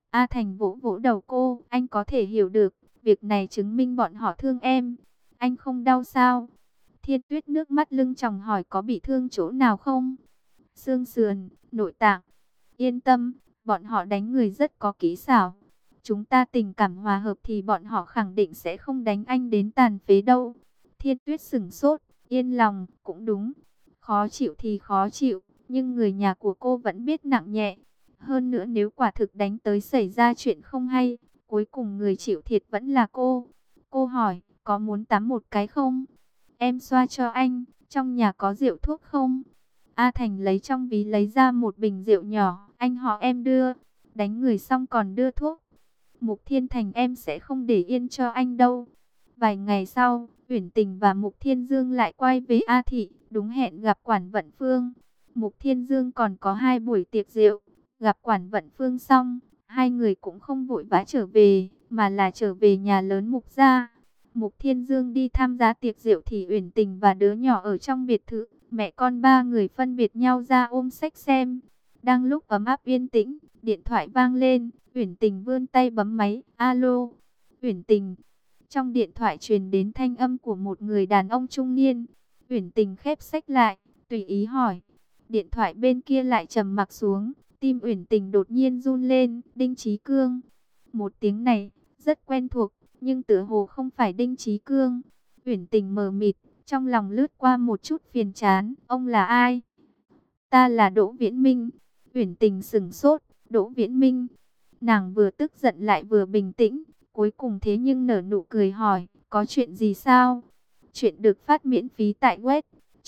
A Thành vỗ vỗ đầu cô, anh có thể hiểu được, việc này chứng minh bọn họ thương em. Anh không đau sao? Thiên Tuyết nước mắt lưng tròng hỏi có bị thương chỗ nào không? Xương sườn, nội tạng. Yên tâm, bọn họ đánh người rất có kỹ xảo. Chúng ta tình cảm hòa hợp thì bọn họ khẳng định sẽ không đánh anh đến tàn phế đâu. Thiên Tuyết sửng sốt, yên lòng, cũng đúng. Khó chịu thì khó chịu, nhưng người nhà của cô vẫn biết nặng nhẹ. Hơn nữa nếu quả thực đánh tới xảy ra chuyện không hay, cuối cùng người chịu thiệt vẫn là cô. Cô hỏi, có muốn tắm một cái không? Em xoa cho anh, trong nhà có rượu thuốc không? A Thành lấy trong ví lấy ra một bình rượu nhỏ, anh họ em đưa. Đánh người xong còn đưa thuốc. Mục Thiên Thành em sẽ không để yên cho anh đâu. Vài ngày sau, Uyển Tình và Mục Thiên Dương lại quay về A Thị, đúng hẹn gặp Quản Vận Phương. Mục Thiên Dương còn có 2 buổi tiệc rượu, gặp Quản Vận Phương xong, hai người cũng không vội vã trở về, mà là trở về nhà lớn Mục gia. Mục Thiên Dương đi tham gia tiệc rượu thì Uyển Tình và đứa nhỏ ở trong biệt thự, mẹ con ba người phân biệt nhau ra ôm sách xem. Đang lúc ấm áp yên tĩnh, điện thoại vang lên, Uyển Tình vươn tay bấm máy, alo, Uyển Tình. Trong điện thoại truyền đến thanh âm của một người đàn ông trung niên. Uyển Tình khép sách lại, tùy ý hỏi. Điện thoại bên kia lại trầm mặc xuống, tim Uyển Tình đột nhiên run lên, Đinh Chí Cương. Một tiếng này, rất quen thuộc, nhưng tựa hồ không phải Đinh Chí Cương. Uyển Tình mờ mịt, trong lòng lướt qua một chút phiền chán, ông là ai? Ta là Đỗ Viễn Minh. Uyển Tình sững sốt, Đỗ Viễn Minh. Nàng vừa tức giận lại vừa bình tĩnh, cuối cùng thế nhưng nở nụ cười hỏi, có chuyện gì sao? Chuyện được phát miễn phí tại web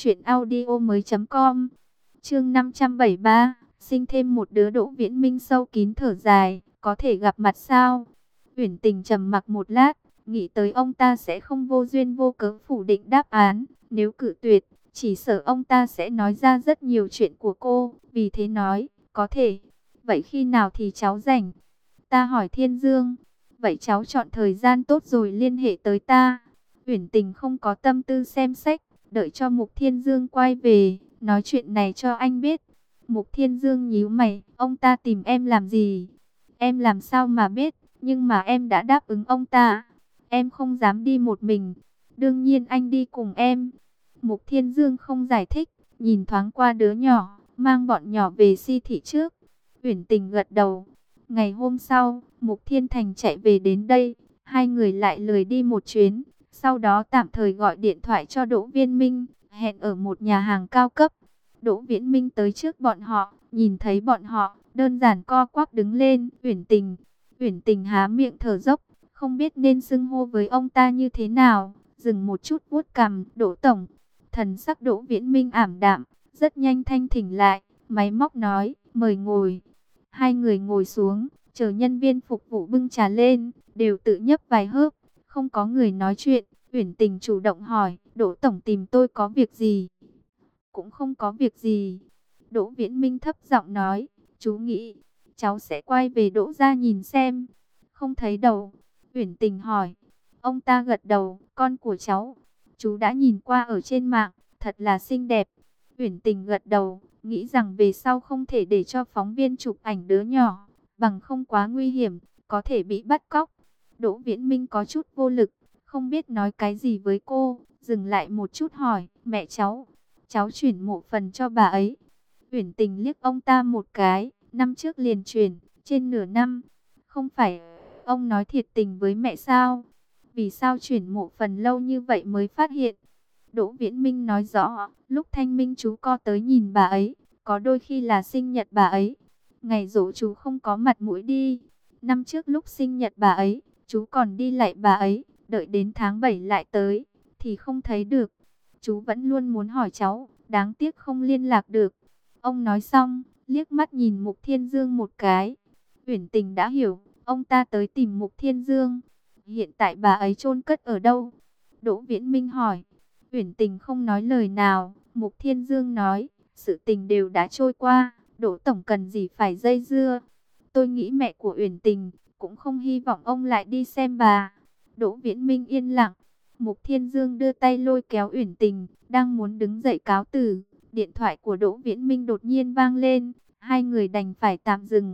truyệnaudiomoi.com. Chương 573, sinh thêm một đứa. Đỗ Viễn Minh sâu kín thở dài, có thể gặp mặt sao? Uyển Tình trầm mặc một lát, nghĩ tới ông ta sẽ không vô duyên vô cớ phủ định đáp án, nếu cự tuyệt, chỉ sợ ông ta sẽ nói ra rất nhiều chuyện của cô, vì thế nói, có thể. Vậy khi nào thì cháu rảnh? Ta hỏi Thiên Dương. Vậy cháu chọn thời gian tốt rồi liên hệ tới ta. Uyển Tình không có tâm tư xem sách, đợi cho Mục Thiên Dương quay về, nói chuyện này cho anh biết. Mục Thiên Dương nhíu mày, ông ta tìm em làm gì? Em làm sao mà biết, nhưng mà em đã đáp ứng ông ta. Em không dám đi một mình, đương nhiên anh đi cùng em. Mục Thiên Dương không giải thích, nhìn thoáng qua đứa nhỏ, mang bọn nhỏ về si thị trước. Uyển Tình gật đầu. Ngày hôm sau, Mục Thiên Thành chạy về đến đây, hai người lại lười đi một chuyến, sau đó tạm thời gọi điện thoại cho Đỗ Viễn Minh, hẹn ở một nhà hàng cao cấp. Đỗ Viễn Minh tới trước bọn họ, nhìn thấy bọn họ, đơn giản co quắp đứng lên, Uyển Tình há miệng thở dốc, không biết nên xưng hô với ông ta như thế nào, dừng một chút vuốt cằm, Đỗ tổng. Thần sắc Đỗ Viễn Minh ảm đạm, rất nhanh thanh thỉnh lại, máy móc nói, mời ngồi. Hai người ngồi xuống, chờ nhân viên phục vụ bưng trà lên, đều tự nhấp vài hớp, không có người nói chuyện. Uyển Tình chủ động hỏi, Đỗ tổng tìm tôi có việc gì? Cũng không có việc gì. Đỗ Viễn Minh thấp giọng nói, chú nghĩ, cháu sẽ quay về Đỗ gia nhìn xem. Không thấy đâu. Uyển Tình hỏi. Ông ta gật đầu, con của cháu. Chú đã nhìn qua ở trên mạng, thật là xinh đẹp. Uyển Tình gật đầu, nghĩ rằng về sau không thể để cho phóng viên chụp ảnh đứa nhỏ, bằng không quá nguy hiểm, có thể bị bắt cóc. Đỗ Viễn Minh có chút vô lực, không biết nói cái gì với cô, dừng lại một chút hỏi, mẹ cháu chuyển mộ phần cho bà ấy. Uyển Tình liếc ông ta một cái, năm trước liền chuyển, trên nửa năm. Không phải ông nói thiệt tình với mẹ sao? Vì sao chuyển mộ phần lâu như vậy mới phát hiện? Đỗ Viễn Minh nói rõ, lúc Thanh Minh chú co tới nhìn bà ấy, có đôi khi là sinh nhật bà ấy. Ngày giỗ chú không có mặt mũi đi. Năm trước lúc sinh nhật bà ấy, chú còn đi lạy bà ấy, đợi đến tháng 7 lại tới, thì không thấy được. Chú vẫn luôn muốn hỏi cháu, đáng tiếc không liên lạc được. Ông nói xong, liếc mắt nhìn Mục Thiên Dương một cái. Uyển Tình đã hiểu, ông ta tới tìm Mục Thiên Dương. Hiện tại bà ấy chôn cất ở đâu? Đỗ Viễn Minh hỏi. Uyển Tình không nói lời nào. Mục Thiên Dương nói, sự tình đều đã trôi qua, Đỗ tổng cần gì phải dây dưa. Tôi nghĩ mẹ của Uyển Tình cũng không hy vọng ông lại đi xem bà. Đỗ Viễn Minh yên lặng. Mục Thiên Dương đưa tay lôi kéo Uyển Tình, đang muốn đứng dậy cáo từ. Điện thoại của Đỗ Viễn Minh đột nhiên vang lên, hai người đành phải tạm dừng.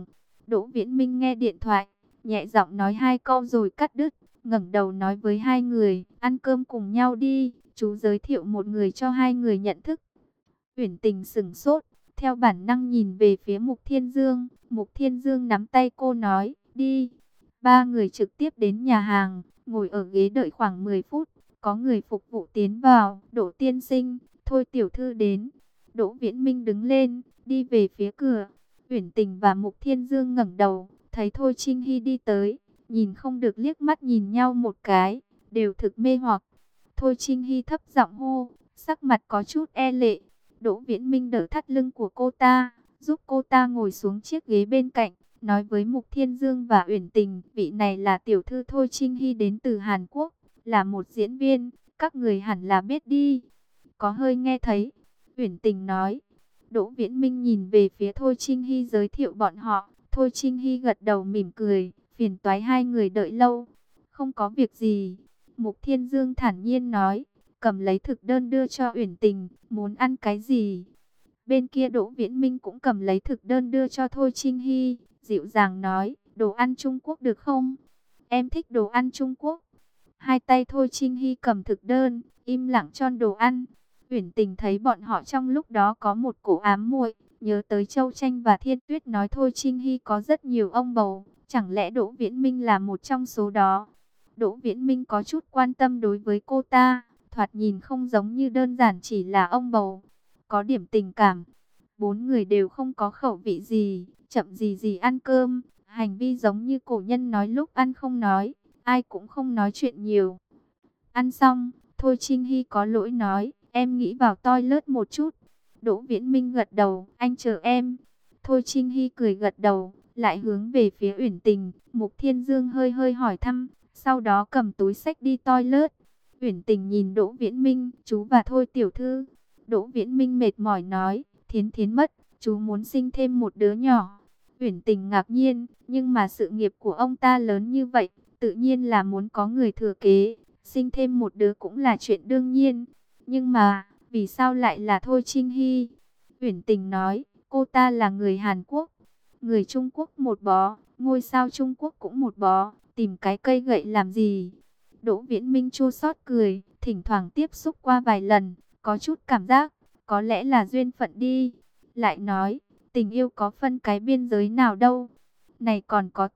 Đỗ Viễn Minh nghe điện thoại, nhẹ giọng nói hai câu rồi cắt đứt, ngẩng đầu nói với hai người, ăn cơm cùng nhau đi, chú giới thiệu một người cho hai người nhận thức. Uyển Tình sững sốt, theo bản năng nhìn về phía Mục Thiên Dương. Mục Thiên Dương nắm tay cô nói, đi. Ba người trực tiếp đến nhà hàng, ngồi ở ghế đợi khoảng 10 phút. Có người phục vụ tiến vào, Đỗ tiên sinh, thôi tiểu thư đến. Đỗ Viễn Minh đứng lên, đi về phía cửa. Uyển Tình và Mục Thiên Dương ngẩng đầu, thấy Thôi Trinh Hy đi tới, nhìn không được liếc mắt nhìn nhau một cái, đều thực mê hoặc. Thôi Trinh Hy thấp giọng hô, sắc mặt có chút e lệ. Đỗ Viễn Minh đỡ thắt lưng của cô ta, giúp cô ta ngồi xuống chiếc ghế bên cạnh, nói với Mục Thiên Dương và Uyển Tình, vị này là tiểu thư Thôi Trinh Hy đến từ Hàn Quốc, là một diễn viên, các người hẳn là biết đi. Có hơi nghe thấy, Uyển Tình nói. Đỗ Viễn Minh nhìn về phía Thôi Trinh Hy giới thiệu bọn họ, Thôi Trinh Hy gật đầu mỉm cười, phiền toái hai người đợi lâu. Không có việc gì, Mục Thiên Dương thản nhiên nói, cầm lấy thực đơn đưa cho Uyển Tình, muốn ăn cái gì? Bên kia Đỗ Viễn Minh cũng cầm lấy thực đơn đưa cho Thôi Trinh Hy, dịu dàng nói, đồ ăn Trung Quốc được không? Em thích đồ ăn Trung Quốc. Hai tay Thôi Trinh Hy cầm thực đơn, im lặng chọn đồ ăn. Uyển Tình thấy bọn họ trong lúc đó có một cổ ám muội, nhớ tới Châu Tranh và Thiên Tuyết nói Thôi Trinh Hy có rất nhiều ông bầu, chẳng lẽ Đỗ Viễn Minh là một trong số đó? Đỗ Viễn Minh có chút quan tâm đối với cô ta, thoạt nhìn không giống như đơn giản chỉ là ông bầu, có điểm tình cảm. Bốn người đều không có khẩu vị gì, chậm gì ăn cơm, hành vi giống như cổ nhân nói lúc ăn không nói, ai cũng không nói chuyện nhiều. Ăn xong, Thôi Trinh Hy có lỗi nói, em nghĩ vào toilet một chút. Đỗ Viễn Minh gật đầu, anh chờ em. Thôi Trinh Hy cười gật đầu, lại hướng về phía Uyển Tình. Mục Thiên Dương hơi hơi hỏi thăm, sau đó cầm túi xách đi toilet. Uyển Tình nhìn Đỗ Viễn Minh, chú và Thôi tiểu thư. Đỗ Viễn Minh mệt mỏi nói, Thiến Thiến mất, chú muốn sinh thêm một đứa nhỏ. Uyển Tình ngạc nhiên, nhưng mà sự nghiệp của ông ta lớn như vậy, tự nhiên là muốn có người thừa kế. Sinh thêm một đứa cũng là chuyện đương nhiên. Nhưng mà, vì sao lại là Thôi Trinh Hy? Uyển Tình nói, cô ta là người Hàn Quốc. Người Trung Quốc một bó, ngôi sao Trung Quốc cũng một bó. Tìm cái cây gậy làm gì? Đỗ Viễn Minh chua xót cười, thỉnh thoảng tiếp xúc qua vài lần, có chút cảm giác, có lẽ là duyên phận đi. Lại nói, tình yêu có phân cái biên giới nào đâu. Này còn có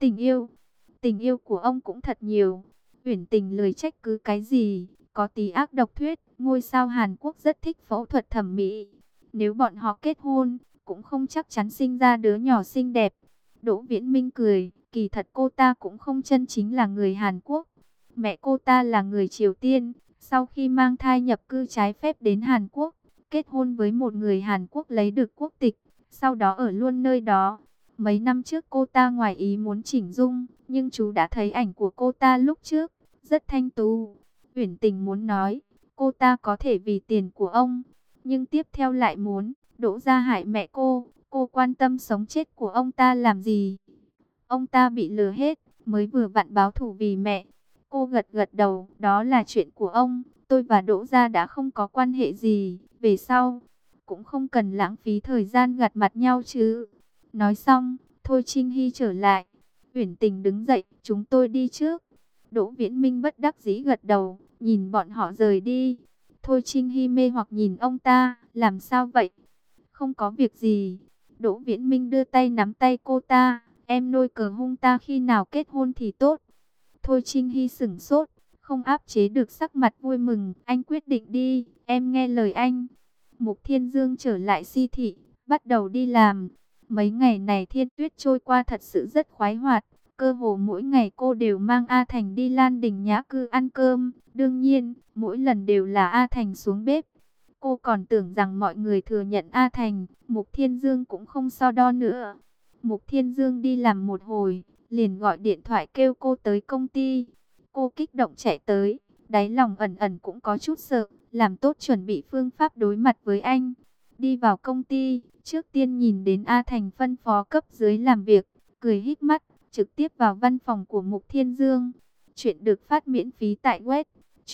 tình yêu của ông cũng thật nhiều. Uyển Tình lười trách cứ cái gì, có tí ác độc thuyết, ngôi sao Hàn Quốc rất thích phẫu thuật thẩm mỹ. Nếu bọn họ kết hôn, cũng không chắc chắn sinh ra đứa nhỏ xinh đẹp. Đỗ Viễn Minh cười, kỳ thật cô ta cũng không chân chính là người Hàn Quốc. Mẹ cô ta là người Triều Tiên, sau khi mang thai nhập cư trái phép đến Hàn Quốc, kết hôn với một người Hàn Quốc lấy được quốc tịch, sau đó ở luôn nơi đó. Mấy năm trước cô ta ngoài ý muốn chỉnh dung, nhưng chú đã thấy ảnh của cô ta lúc trước, rất thanh tú. Uyển Tình muốn nói, cô ta có thể vì tiền của ông, nhưng tiếp theo lại muốn, Đỗ gia hại mẹ cô quan tâm sống chết của ông ta làm gì? Ông ta bị lừa hết, mới vừa vặn báo thù vì mẹ. Cô gật gật đầu, đó là chuyện của ông, tôi và Đỗ gia đã không có quan hệ gì, về sau, cũng không cần lãng phí thời gian gặt mặt nhau chứ. Nói xong, Thôi Trinh Hy trở lại. Uyển Tình đứng dậy, chúng tôi đi trước. Đỗ Viễn Minh bất đắc dĩ gật đầu, nhìn bọn họ rời đi. Thôi Trinh Hy mê hoặc nhìn ông ta, làm sao vậy? Không có việc gì. Đỗ Viễn Minh đưa tay nắm tay cô ta, em nuôi cờ hung ta khi nào kết hôn thì tốt. Thôi Trinh Hy sửng sốt, không áp chế được sắc mặt vui mừng, anh quyết định đi, em nghe lời anh. Mục Thiên Dương trở lại si thị, bắt đầu đi làm. Mấy ngày này Thiên Tuyết trôi qua thật sự rất khoái hoạt. Cơ hồ mỗi ngày cô đều mang A Thành đi Lan Đình Nhã Cư ăn cơm. Đương nhiên, mỗi lần đều là A Thành xuống bếp. Cô còn tưởng rằng mọi người thừa nhận A Thành, Mục Thiên Dương cũng không so đo nữa. Mục Thiên Dương đi làm một hồi, liền gọi điện thoại kêu cô tới công ty. Cô kích động chạy tới, đáy lòng ẩn ẩn cũng có chút sợ, làm tốt chuẩn bị phương pháp đối mặt với anh. Đi vào công ty, trước tiên nhìn đến A Thành phân phó cấp dưới làm việc, cười híp mắt, trực tiếp vào văn phòng của Mục Thiên Dương. Chuyện được phát miễn phí tại web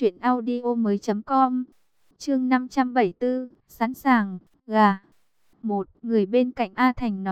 truyệnaudiomoi.com. Chương 574, sẵn sàng, gà. Một người bên cạnh A Thành nói,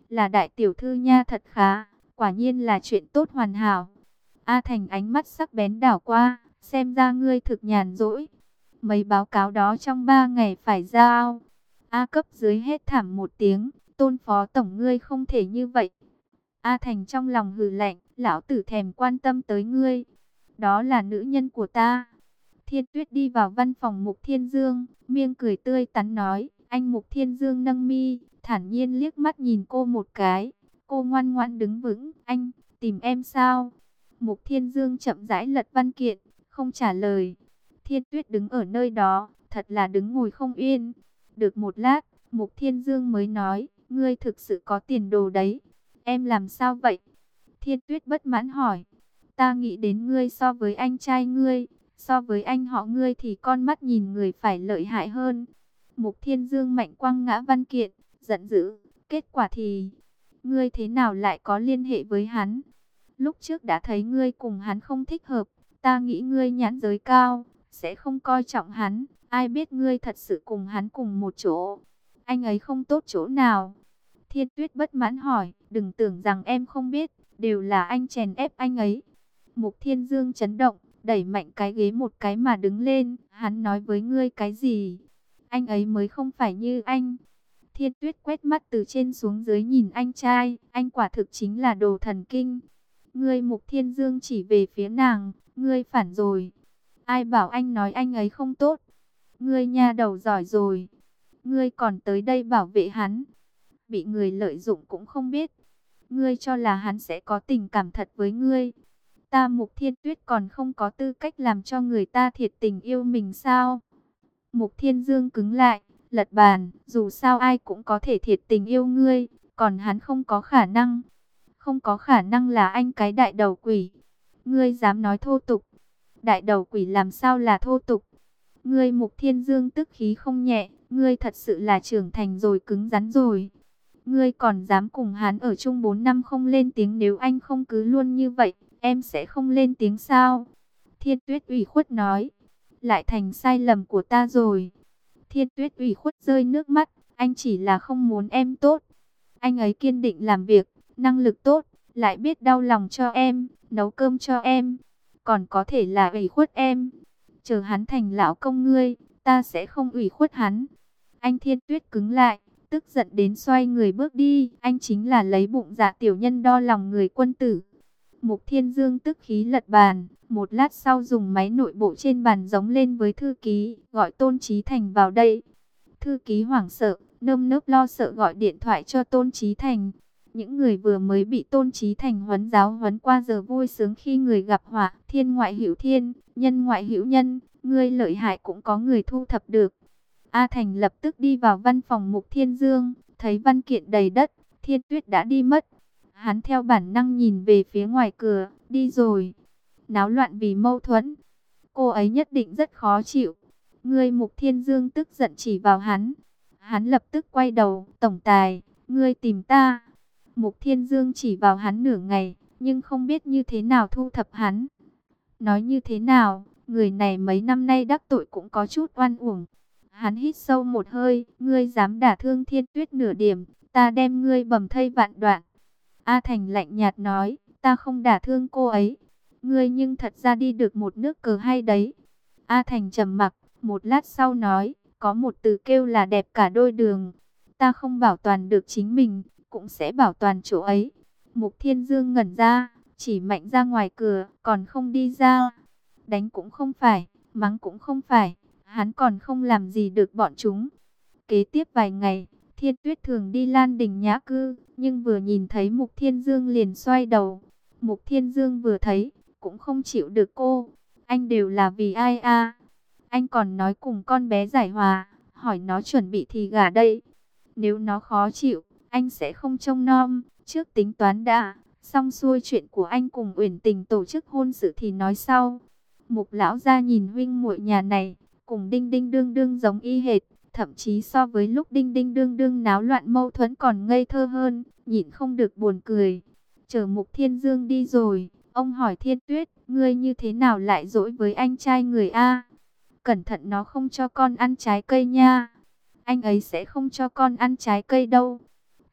là đại tiểu thư nha, thật khá, quả nhiên là chuyện tốt hoàn hảo. A Thành ánh mắt sắc bén đảo qua, xem ra ngươi thực nhàn rỗi. Mấy báo cáo đó trong 3 ngày phải giao. A cấp dưới hét thảm một tiếng, Tôn phó tổng ngươi không thể như vậy. A Thành trong lòng hừ lạnh, lão tử thèm quan tâm tới ngươi. Đó là nữ nhân của ta. Thiên Tuyết đi vào văn phòng Mục Thiên Dương, miệng cười tươi tắn nói, anh Mục Thiên Dương nâng mi, thản nhiên liếc mắt nhìn cô một cái. Cô ngoan ngoãn đứng vững, anh, tìm em sao? Mục Thiên Dương chậm rãi lật văn kiện, không trả lời. Thiên Tuyết đứng ở nơi đó, thật là đứng ngồi không yên. Được một lát, Mục Thiên Dương mới nói, ngươi thực sự có tiền đồ đấy. Em làm sao vậy? Thiên Tuyết bất mãn hỏi. Ta nghĩ đến ngươi so với anh trai ngươi, so với anh họ ngươi thì con mắt nhìn người phải lợi hại hơn. Mục Thiên Dương mạnh quăng ngã văn kiện, giận dữ. Kết quả thì, ngươi thế nào lại có liên hệ với hắn? Lúc trước đã thấy ngươi cùng hắn không thích hợp, ta nghĩ ngươi nhãn giới cao, sẽ không coi trọng hắn. Ai biết ngươi thật sự cùng hắn cùng một chỗ. Anh ấy không tốt chỗ nào? Thiên Tuyết bất mãn hỏi, đừng tưởng rằng em không biết, đều là anh chèn ép anh ấy. Mục Thiên Dương chấn động, đẩy mạnh cái ghế một cái mà đứng lên, hắn nói với ngươi cái gì? Anh ấy mới không phải như anh. Thiên Tuyết quét mắt từ trên xuống dưới nhìn anh trai, anh quả thực chính là đồ thần kinh. Ngươi, Mục Thiên Dương chỉ về phía nàng, ngươi phản rồi. Ai bảo anh nói anh ấy không tốt? Ngươi nha đầu giỏi rồi. Ngươi còn tới đây bảo vệ hắn. Bị người lợi dụng cũng không biết. Ngươi cho là hắn sẽ có tình cảm thật với ngươi. Ta Mục Thiên Tuyết còn không có tư cách làm cho người ta thiệt tình yêu mình sao? Mục Thiên Dương cứng lại, lật bàn. Dù sao ai cũng có thể thiệt tình yêu ngươi, còn hắn không có khả năng. Không có khả năng là anh cái đại đầu quỷ. Ngươi dám nói thô tục. Đại đầu quỷ làm sao là thô tục? Ngươi, Mục Thiên Dương tức khí không nhẹ. Ngươi thật sự là trưởng thành rồi, cứng rắn rồi. Ngươi còn dám cùng hắn ở chung 4 năm không lên tiếng, nếu anh không cứ luôn như vậy, em sẽ không lên tiếng sao? Thiên Tuyết ủy khuất nói. Lại thành sai lầm của ta rồi. Thiên Tuyết ủy khuất rơi nước mắt. Anh chỉ là không muốn em tốt. Anh ấy kiên định làm việc, năng lực tốt, lại biết đau lòng cho em, nấu cơm cho em. Còn có thể là ủy khuất em. Chờ hắn thành lão công ngươi, ta sẽ không ủy khuất hắn. Anh Thiên Tuyết cứng lại, tức giận đến xoay người bước đi. Anh chính là lấy bụng dạ tiểu nhân đo lòng người quân tử. Mục Thiên Dương tức khí lật bàn. Một lát sau dùng máy nội bộ trên bàn giống lên với thư ký, gọi Tôn Chí Thành vào đây. Thư ký hoảng sợ, nơm nớp lo sợ gọi điện thoại cho Tôn Chí Thành. Những người vừa mới bị Tôn Chí Thành huấn giáo huấn qua giờ vui sướng khi người gặp họa. Thiên ngoại hữu thiên, nhân ngoại hữu nhân, ngươi lợi hại cũng có người thu thập được. A Thành lập tức đi vào văn phòng Mục Thiên Dương, thấy văn kiện đầy đất, Thiên Tuyết đã đi mất. Hắn theo bản năng nhìn về phía ngoài cửa, đi rồi. Náo loạn vì mâu thuẫn. Cô ấy nhất định rất khó chịu. Ngươi, Mục Thiên Dương tức giận chỉ vào hắn. Hắn lập tức quay đầu, tổng tài, ngươi tìm ta. Mục Thiên Dương chỉ vào hắn nửa ngày, nhưng không biết như thế nào thu thập hắn. Nói như thế nào, người này mấy năm nay đắc tội cũng có chút oan uổng. Hắn hít sâu một hơi, ngươi dám đả thương Thiên Tuyết nửa điểm, ta đem ngươi bầm thây vạn đoạn. A Thành lạnh nhạt nói, ta không đả thương cô ấy. Ngươi nhưng thật ra đi được một nước cờ hay đấy. A Thành trầm mặc, một lát sau nói, có một từ kêu là đẹp cả đôi đường. Ta không bảo toàn được chính mình, cũng sẽ bảo toàn chỗ ấy. Mục Thiên Dương ngẩn ra, chỉ mạnh ra ngoài cửa, còn không đi ra. Đánh cũng không phải, mắng cũng không phải, hắn còn không làm gì được bọn chúng. Kế tiếp vài ngày, Thiên Tuyết thường đi Lan Đình Nhã Cư, nhưng vừa nhìn thấy Mục Thiên Dương liền xoay đầu. Mục Thiên Dương vừa thấy, cũng không chịu được cô. Anh đều là vì ai a? Anh còn nói cùng con bé giải hòa, hỏi nó chuẩn bị thì gả đây. Nếu nó khó chịu, anh sẽ không trông nom, trước tính toán đã. Xong xuôi chuyện của anh cùng Uyển Tình tổ chức hôn sự thì nói sau. Mục lão gia nhìn huynh muội nhà này, cùng Đinh Đinh Đương Đương giống y hệt. Thậm chí so với lúc Đinh Đinh Đương Đương náo loạn mâu thuẫn còn ngây thơ hơn, nhịn không được buồn cười. Chờ Mục Thiên Dương đi rồi, ông hỏi Thiên Tuyết, ngươi như thế nào lại dỗi với anh trai người A? Cẩn thận nó không cho con ăn trái cây nha. Anh ấy sẽ không cho con ăn trái cây đâu.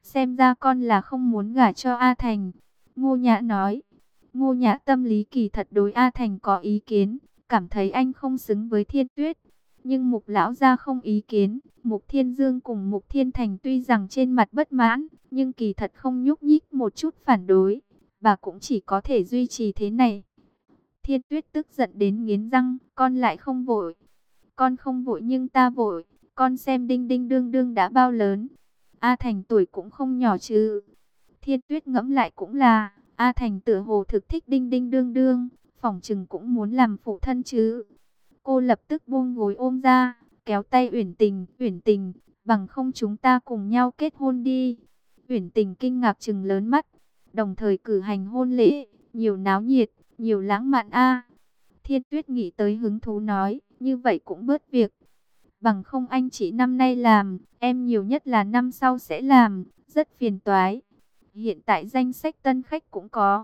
xem ra con là không muốn gả cho A Thành. Ngô Nhã nói. Ngô Nhã tâm lý kỳ thật đối A Thành có ý kiến, cảm thấy anh không xứng với Thiên Tuyết. Nhưng Mục lão gia không ý kiến. Mục Thiên Dương cùng Mục Thiên Thành tuy rằng trên mặt bất mãn, nhưng kỳ thật không nhúc nhích một chút phản đối. Bà cũng chỉ có thể duy trì thế này. Thiên Tuyết tức giận đến nghiến răng, con lại không vội. Con không vội nhưng ta vội, con xem đinh đinh đương đương đã bao lớn. A Thành tuổi cũng không nhỏ chứ. Thiên Tuyết ngẫm lại cũng là, A Thành tựa hồ thực thích đinh đinh đương đương, phỏng chừng cũng muốn làm phụ thân chứ. Cô lập tức buông gối ôm ra, kéo tay Uyển Tình, bằng không chúng ta cùng nhau kết hôn đi. Uyển Tình kinh ngạc trừng lớn mắt, đồng thời cử hành hôn lễ, nhiều náo nhiệt, nhiều lãng mạn a. Thiên Tuyết nghĩ tới hứng thú nói, như vậy cũng bớt việc. Bằng không anh chỉ năm nay làm, em nhiều nhất là năm sau sẽ làm, rất phiền toái. Hiện tại danh sách tân khách cũng có,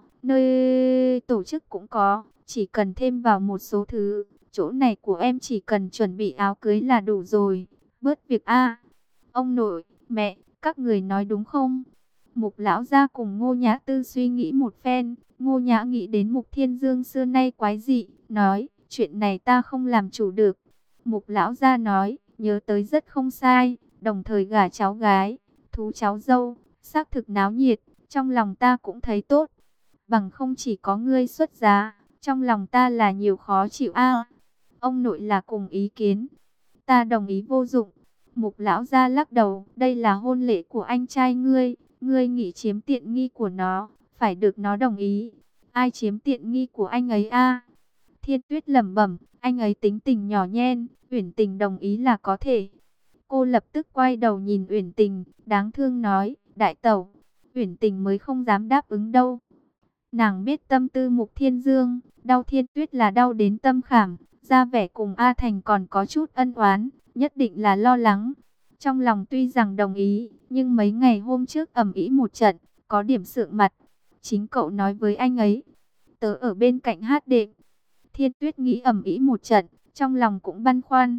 nơi tổ chức cũng có, chỉ cần thêm vào một số thứ. Chỗ này của em chỉ cần chuẩn bị áo cưới là đủ rồi, bớt việc a. Ông nội, mẹ, các người nói đúng không? Mục lão gia cùng Ngô Nhã Tư suy nghĩ một phen. Ngô Nhã nghĩ đến Mục Thiên Dương xưa nay quái dị, nói, chuyện này ta không làm chủ được. Mục lão gia nói, nhớ tới rất không sai, đồng thời gả cháu gái, thú cháu dâu, xác thực náo nhiệt, trong lòng ta cũng thấy tốt. Bằng không chỉ có ngươi xuất giá, trong lòng ta là nhiều khó chịu a. Ông nội là cùng ý kiến, ta đồng ý vô dụng. Mục lão gia lắc đầu, đây là hôn lễ của anh trai ngươi, ngươi nghĩ chiếm tiện nghi của nó, phải được nó đồng ý. Ai chiếm tiện nghi của anh ấy a? Thiên Tuyết lẩm bẩm, anh ấy tính tình nhỏ nhen, Uyển Tình đồng ý là có thể. Cô lập tức quay đầu nhìn Uyển Tình, đáng thương nói, đại tẩu, Uyển Tình mới không dám đáp ứng đâu. Nàng biết tâm tư Mục Thiên Dương, đau Thiên Tuyết là đau đến tâm khảm, ra vẻ cùng A Thành còn có chút ân oán, nhất định là lo lắng. Trong lòng tuy rằng đồng ý, nhưng mấy ngày hôm trước ầm ĩ một trận, có điểm sượng mặt. Chính cậu nói với anh ấy, tớ ở bên cạnh hát đệm. Thiên Tuyết nghĩ ầm ĩ một trận, trong lòng cũng băn khoăn.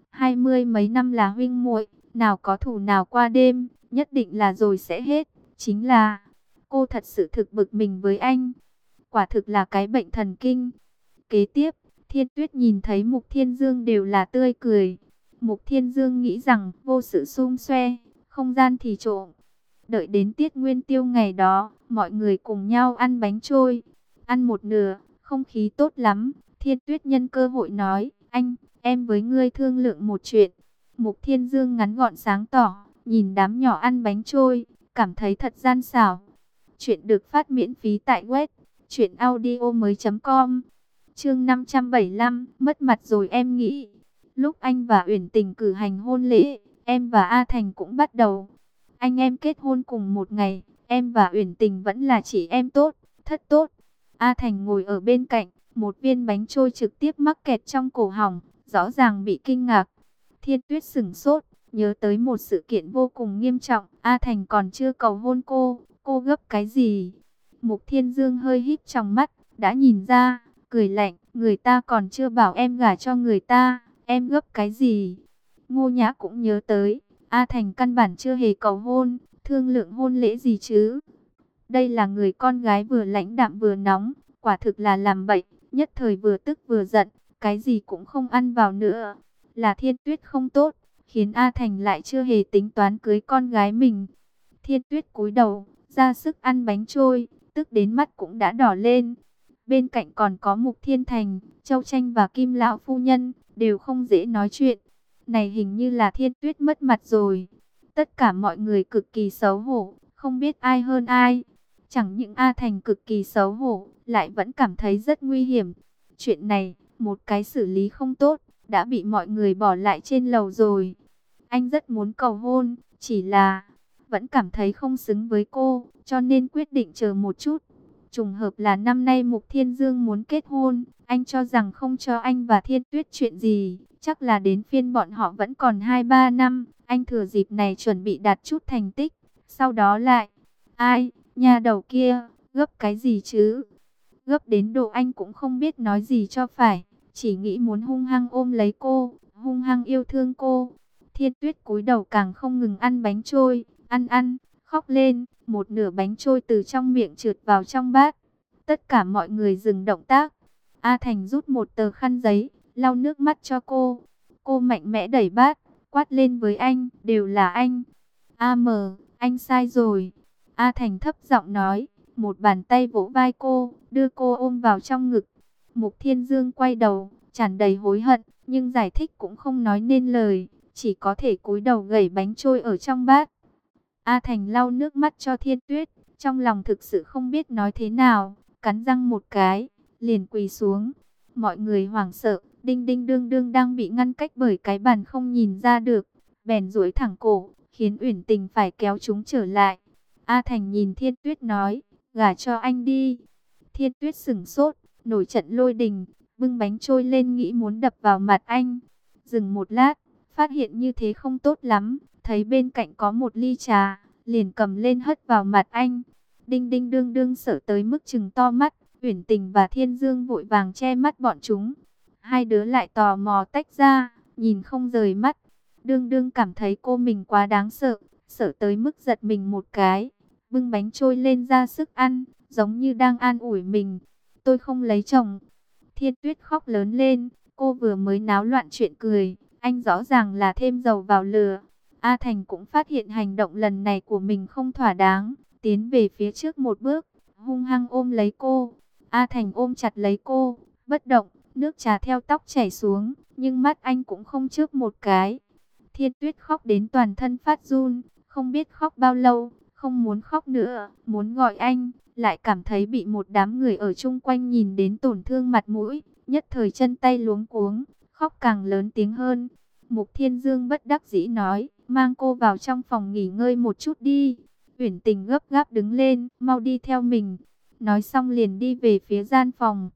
20 mấy năm là huynh muội, nào có thù nào qua đêm, nhất định là rồi sẽ hết. Chính là, cô thật sự thực bực mình với anh. Quả thực là cái bệnh thần kinh. Kế tiếp, Thiên Tuyết nhìn thấy Mục Thiên Dương đều là tươi cười. Mục Thiên Dương nghĩ rằng vô sự xung xoe, không gian thì trộm. Đợi đến tiết nguyên tiêu ngày đó, mọi người cùng nhau ăn bánh trôi. Ăn một nửa, không khí tốt lắm. Thiên Tuyết nhân cơ hội nói, anh, em với ngươi thương lượng một chuyện. Mục Thiên Dương ngắn gọn sáng tỏ, nhìn đám nhỏ ăn bánh trôi, cảm thấy thật gian xảo. Chuyện được phát miễn phí tại web truyệnaudiomoi.com. Chương 575, mất mặt rồi em nghĩ. Lúc anh và Uyển Tình cử hành hôn lễ, em và A Thành cũng bắt đầu. Anh em kết hôn cùng một ngày, em và Uyển Tình vẫn là chị em tốt, thất tốt. A Thành ngồi ở bên cạnh, một viên bánh trôi trực tiếp mắc kẹt trong cổ họng, rõ ràng bị kinh ngạc. Thiên Tuyết sửng sốt, nhớ tới một sự kiện vô cùng nghiêm trọng. A Thành còn chưa cầu hôn cô gấp cái gì? Mục Thiên Dương hơi híp trong mắt, đã nhìn ra, cười lạnh, người ta còn chưa bảo em gả cho người ta, em gấp cái gì? Ngô Nhã cũng nhớ tới, A Thành căn bản chưa hề cầu hôn, thương lượng hôn lễ gì chứ? Đây là người con gái vừa lãnh đạm vừa nóng, quả thực là làm bậy, nhất thời vừa tức vừa giận, cái gì cũng không ăn vào nữa. Là Thiên Tuyết không tốt, khiến A Thành lại chưa hề tính toán cưới con gái mình. Thiên Tuyết cúi đầu, ra sức ăn bánh trôi, tức đến mắt cũng đã đỏ lên. Bên cạnh còn có Mục Thiên Thành, Châu Tranh và Kim Lão Phu Nhân, đều không dễ nói chuyện. Này hình như là Thiên Tuyết mất mặt rồi. Tất cả mọi người cực kỳ xấu hổ, không biết ai hơn ai. Chẳng những A Thành cực kỳ xấu hổ, lại vẫn cảm thấy rất nguy hiểm. Chuyện này, một cái xử lý không tốt, đã bị mọi người bỏ lại trên lầu rồi. Anh rất muốn cầu hôn, chỉ là vẫn cảm thấy không xứng với cô, cho nên quyết định chờ một chút. Trùng hợp là năm nay Mục Thiên Dương muốn kết hôn, anh cho rằng không cho anh và Thiên Tuyết chuyện gì, chắc là đến phiên bọn họ vẫn còn 2-3 năm, anh thừa dịp này chuẩn bị đạt chút thành tích, sau đó lại, ai, nhà đầu kia, gấp cái gì chứ? Gấp đến độ anh cũng không biết nói gì cho phải, chỉ nghĩ muốn hung hăng ôm lấy cô, hung hăng yêu thương cô. Thiên Tuyết cúi đầu càng không ngừng ăn bánh trôi, ăn, khóc lên, một nửa bánh trôi từ trong miệng trượt vào trong bát. Tất cả mọi người dừng động tác. A Thành rút một tờ khăn giấy, lau nước mắt cho cô. Cô mạnh mẽ đẩy bát, quát lên với anh, đều là anh. Anh sai rồi. A Thành thấp giọng nói, một bàn tay vỗ vai cô, đưa cô ôm vào trong ngực. Mục Thiên Dương quay đầu, tràn đầy hối hận, nhưng giải thích cũng không nói nên lời, chỉ có thể cúi đầu gẩy bánh trôi ở trong bát. A Thành lau nước mắt cho Thiên Tuyết, trong lòng thực sự không biết nói thế nào, cắn răng một cái, liền quỳ xuống. Mọi người hoảng sợ, Đinh Đinh Đương Đương đang bị ngăn cách bởi cái bàn không nhìn ra được, bèn duỗi thẳng cổ, khiến Uyển Tình phải kéo chúng trở lại. A Thành nhìn Thiên Tuyết nói, gả cho anh đi. Thiên Tuyết sững sốt, nổi trận lôi đình, bưng bánh trôi lên nghĩ muốn đập vào mặt anh. Dừng một lát, phát hiện như thế không tốt lắm, thấy bên cạnh có một ly trà, liền cầm lên hất vào mặt anh. Đinh Đinh Đương Đương sợ tới mức trừng to mắt, Uyển Tình và Thiên Dương vội vàng che mắt bọn chúng. Hai đứa lại tò mò tách ra, nhìn không rời mắt. Đương Đương cảm thấy cô mình quá đáng sợ, sợ tới mức giật mình một cái, bưng bánh trôi lên ra sức ăn, giống như đang an ủi mình. Tôi không lấy chồng. Thiên Tuyết khóc lớn lên, cô vừa mới náo loạn chuyện cười, anh rõ ràng là thêm dầu vào lửa. A Thành cũng phát hiện hành động lần này của mình không thỏa đáng, tiến về phía trước một bước, hung hăng ôm lấy cô. A Thành ôm chặt lấy cô, bất động, nước trà theo tóc chảy xuống, nhưng mắt anh cũng không chớp một cái. Thiên Tuyết khóc đến toàn thân phát run, không biết khóc bao lâu, không muốn khóc nữa, muốn gọi anh, lại cảm thấy bị một đám người ở chung quanh nhìn đến tổn thương mặt mũi, nhất thời chân tay luống cuống, khóc càng lớn tiếng hơn. Mục Thiên Dương bất đắc dĩ nói, mang cô vào trong phòng nghỉ ngơi một chút đi. Uyển Tình gấp gáp đứng lên, mau đi theo mình. Nói xong liền đi về phía gian phòng.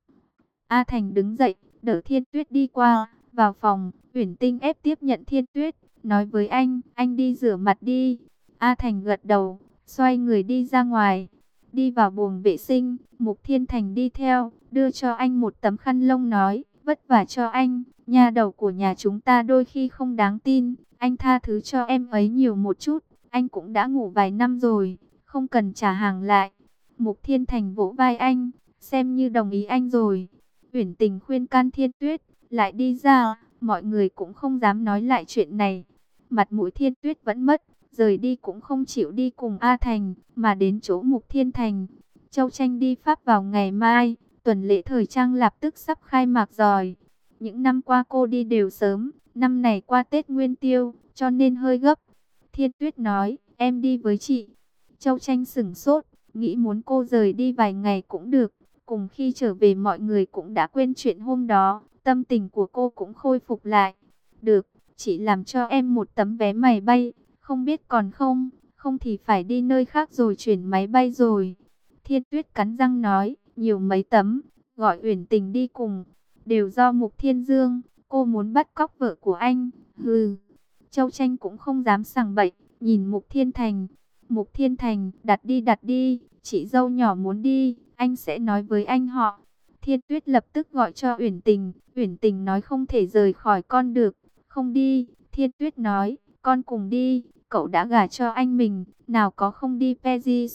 A Thành đứng dậy, đỡ Thiên Tuyết đi qua, vào phòng. Uyển Tình ép tiếp nhận Thiên Tuyết, nói với anh đi rửa mặt đi. A Thành gật đầu, xoay người đi ra ngoài. Đi vào buồng vệ sinh, Mục Thiên Thành đi theo, đưa cho anh một tấm khăn lông nói, vất vả cho anh, nhà đầu của nhà chúng ta đôi khi không đáng tin, anh tha thứ cho em ấy nhiều một chút, anh cũng đã ngủ vài năm rồi, không cần trả hàng lại. Mục Thiên Thành vỗ vai anh, xem như đồng ý anh rồi. Uyển Tình khuyên can Thiên Tuyết, lại đi ra, mọi người cũng không dám nói lại chuyện này. Mặt mũi Thiên Tuyết vẫn mất, rời đi cũng không chịu đi cùng A Thành, mà đến chỗ Mục Thiên Thành. Châu Tranh đi Pháp vào ngày mai, tuần lễ thời trang lập tức sắp khai mạc rồi. Những năm qua cô đi đều sớm, năm này qua Tết Nguyên Tiêu, cho nên hơi gấp. Thiên Tuyết nói, em đi với chị. Châu Tranh sửng sốt, nghĩ muốn cô rời đi vài ngày cũng được. Cùng khi trở về mọi người cũng đã quên chuyện hôm đó, tâm tình của cô cũng khôi phục lại. Được, chị làm cho em một tấm vé máy bay, không biết còn không, không thì phải đi nơi khác rồi chuyển máy bay rồi. Thiên Tuyết cắn răng nói, nhiều mấy tấm, gọi Uyển Tình đi cùng, đều do Mục Thiên Dương, cô muốn bắt cóc vợ của anh, hừ. Châu Tranh cũng không dám sằng bậy, nhìn Mục Thiên Thành. Mục Thiên Thành, đặt đi, chị dâu nhỏ muốn đi, anh sẽ nói với anh họ. Thiên Tuyết lập tức gọi cho Uyển Tình nói không thể rời khỏi con được, không đi. Thiên Tuyết nói, con cùng đi, cậu đã gả cho anh mình, nào có không đi Paris.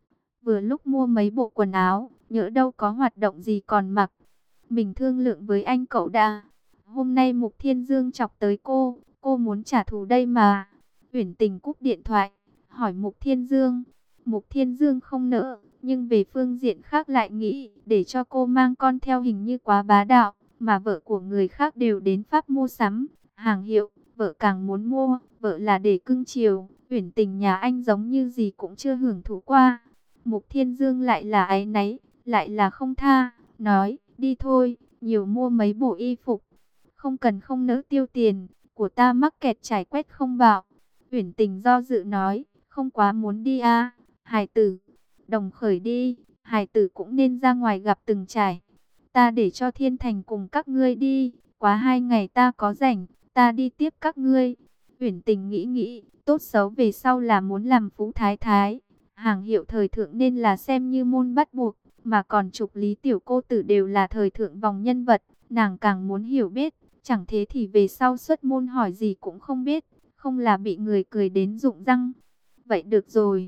Vừa lúc mua mấy bộ quần áo, nhỡ đâu có hoạt động gì còn mặc. Mình thương lượng với anh cậu đã. Hôm nay Mục Thiên Dương chọc tới cô muốn trả thù đây mà. Uyển Tình cúp điện thoại, hỏi Mục Thiên Dương. Mục Thiên Dương không nỡ, nhưng về phương diện khác lại nghĩ, để cho cô mang con theo hình như quá bá đạo, mà vợ của người khác đều đến Pháp mua sắm, hàng hiệu, vợ càng muốn mua, vợ là để cưng chiều. Uyển Tình nhà anh giống như gì cũng chưa hưởng thụ qua. Mục Thiên Dương lại là áy náy, lại là không tha, nói, đi thôi, nhiều mua mấy bộ y phục. Không cần không nỡ tiêu tiền, của ta mắc kẹt trải quét không vào. Uyển Tình do dự nói, không quá muốn đi à, Hải tử, Đồng Khởi đi, Hải tử cũng nên ra ngoài gặp từng trải. Ta để cho Thiên Thành cùng các ngươi đi, quá 2 ngày ta có rảnh, ta đi tiếp các ngươi. Uyển Tình nghĩ, tốt xấu về sau là muốn làm phú thái thái. Hàng hiệu thời thượng nên là xem như môn bắt buộc, mà còn Trục Lý tiểu cô tử đều là thời thượng vòng nhân vật, nàng càng muốn hiểu biết, chẳng thế thì về sau xuất môn hỏi gì cũng không biết, không là bị người cười đến rụng răng. Vậy được rồi,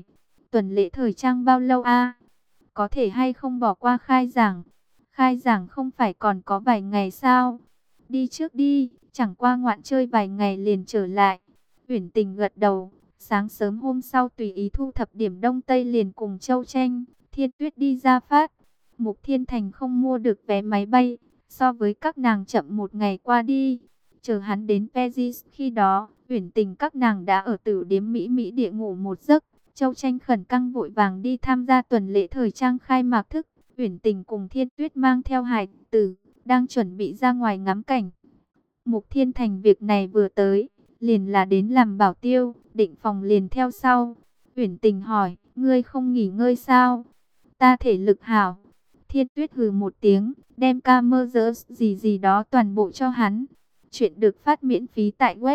tuần lễ thời trang bao lâu a? Có thể hay không bỏ qua khai giảng? Khai giảng không phải còn có vài ngày sao? Đi trước đi, chẳng qua ngoạn chơi vài ngày liền trở lại. Uyển Tình gật đầu. Sáng sớm hôm sau tùy ý thu thập điểm Đông Tây liền cùng Châu Tranh, Thiên Tuyết đi ra phát. Mục Thiên Thành không mua được vé máy bay, so với các nàng chậm một ngày qua đi. Chờ hắn đến Paris, khi đó, Uyển Tình các nàng đã ở tử điếm Mỹ Mỹ địa ngủ một giấc. Châu Tranh khẩn căng vội vàng đi tham gia tuần lễ thời trang khai mạc thức. Uyển Tình cùng Thiên Tuyết mang theo hài tử, đang chuẩn bị ra ngoài ngắm cảnh. Mục Thiên Thành việc này vừa tới, liền là đến làm bảo tiêu, Định Phòng liền theo sau. Uyển Tình hỏi, ngươi không nghỉ ngơi sao? Ta thể lực hảo. Thiên Tuyết hừ một tiếng, đem camera gì gì đó toàn bộ cho hắn. Chuyện được phát miễn phí tại web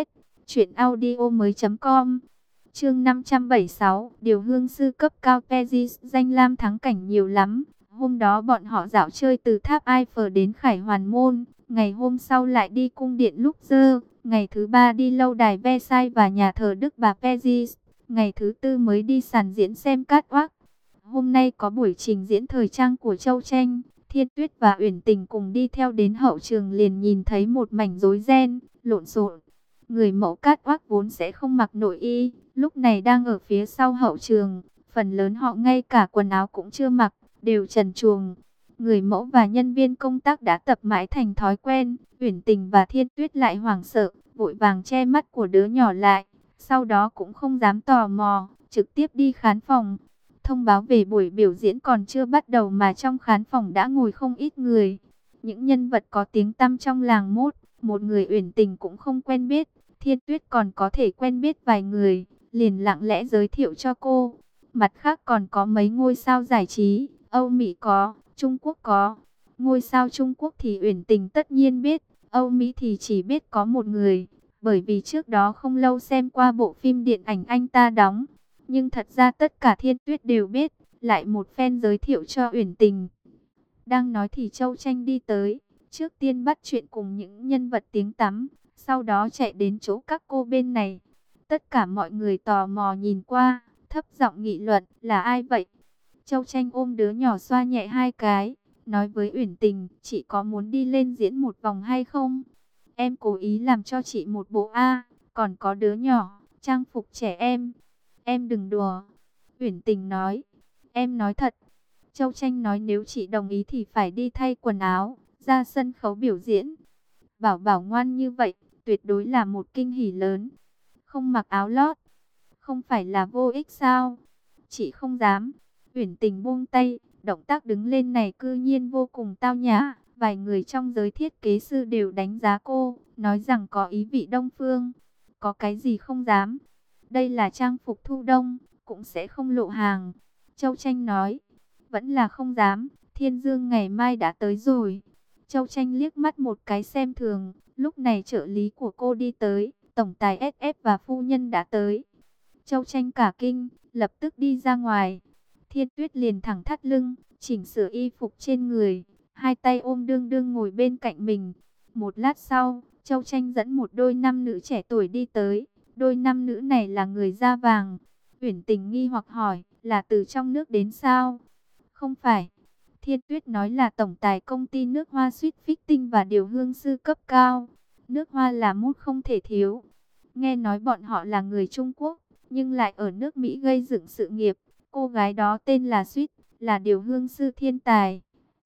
truyệnaudiomoi.com. Chương 576, điều hương sư cấp cao Paris, danh lam thắng cảnh nhiều lắm. Hôm đó bọn họ dạo chơi từ tháp Eiffel đến Khải Hoàn Môn, ngày hôm sau lại đi cung điện Louvre, ngày thứ ba đi lâu đài Versailles và nhà thờ Đức Bà Paris, ngày thứ tư mới đi sàn diễn xem catwalk. Hôm nay có buổi trình diễn thời trang của Châu Tranh, Thiên Tuyết và Uyển Tình cùng đi theo đến hậu trường liền nhìn thấy một mảnh rối ren, lộn xộn. Người mẫu catwalk vốn sẽ không mặc nội y, lúc này đang ở phía sau hậu trường, phần lớn họ ngay cả quần áo cũng chưa mặc, đều trần truồng. Người mẫu và nhân viên công tác đã tập mãi thành thói quen, Uyển Tình và Thiên Tuyết lại hoảng sợ, vội vàng che mắt của đứa nhỏ lại, sau đó cũng không dám tò mò, trực tiếp đi khán phòng. Thông báo về buổi biểu diễn còn chưa bắt đầu mà trong khán phòng đã ngồi không ít người. Những nhân vật có tiếng tăm trong làng mốt, một người Uyển Tình cũng không quen biết, Thiên Tuyết còn có thể quen biết vài người, liền lặng lẽ giới thiệu cho cô. Mặt khác còn có mấy ngôi sao giải trí, Âu Mỹ có, Trung Quốc có. Ngôi sao Trung Quốc thì Uyển Tình tất nhiên biết, Âu Mỹ thì chỉ biết có một người, bởi vì trước đó không lâu xem qua bộ phim điện ảnh anh ta đóng. Nhưng thật ra tất cả Thiên Tuyết đều biết, lại một phen giới thiệu cho Uyển Tình. Đang nói thì Châu Tranh đi tới, trước tiên bắt chuyện cùng những nhân vật tiếng tăm, sau đó chạy đến chỗ các cô bên này. Tất cả mọi người tò mò nhìn qua, thấp giọng nghị luận, là ai vậy? Châu Tranh ôm đứa nhỏ xoa nhẹ hai cái, nói với Uyển Tình, chị có muốn đi lên diễn một vòng hay không? Em cố ý làm cho chị một bộ A, còn có đứa nhỏ, trang phục trẻ em. Em đừng đùa. Uyển Tình nói, em nói thật. Châu Tranh nói nếu chị đồng ý thì phải đi thay quần áo, ra sân khấu biểu diễn. Bảo Bảo ngoan như vậy, tuyệt đối là một kinh hỉ lớn. Không mặc áo lót, không phải là vô ích sao? Chị không dám. Uyển Tình buông tay, động tác đứng lên này cư nhiên vô cùng tao nhã. Vài người trong giới thiết kế sư đều đánh giá cô, nói rằng có ý vị đông phương. Có cái gì không dám? Đây là trang phục thu đông, cũng sẽ không lộ hàng. Châu Tranh nói, vẫn là không dám, Thiên Dương ngày mai đã tới rồi. Châu Tranh liếc mắt một cái xem thường, lúc này trợ lý của cô đi tới, tổng tài SF và phu nhân đã tới. Châu Tranh cả kinh, lập tức đi ra ngoài. Thiên Tuyết liền thẳng thắt lưng, chỉnh sửa y phục trên người, hai tay ôm đương đương ngồi bên cạnh mình. Một lát sau, Châu Tranh dẫn một đôi nam nữ trẻ tuổi đi tới. Đôi nam nữ này là người da vàng. Uyển Tình nghi hoặc hỏi, là từ trong nước đến sao? Không phải. Thiên Tuyết nói là tổng tài công ty nước hoa Sweet Fitting và điều hương sư cấp cao. Nước hoa là mút không thể thiếu. Nghe nói bọn họ là người Trung Quốc, nhưng lại ở nước Mỹ gây dựng sự nghiệp. Cô gái đó tên là Sweet, là điều hương sư thiên tài.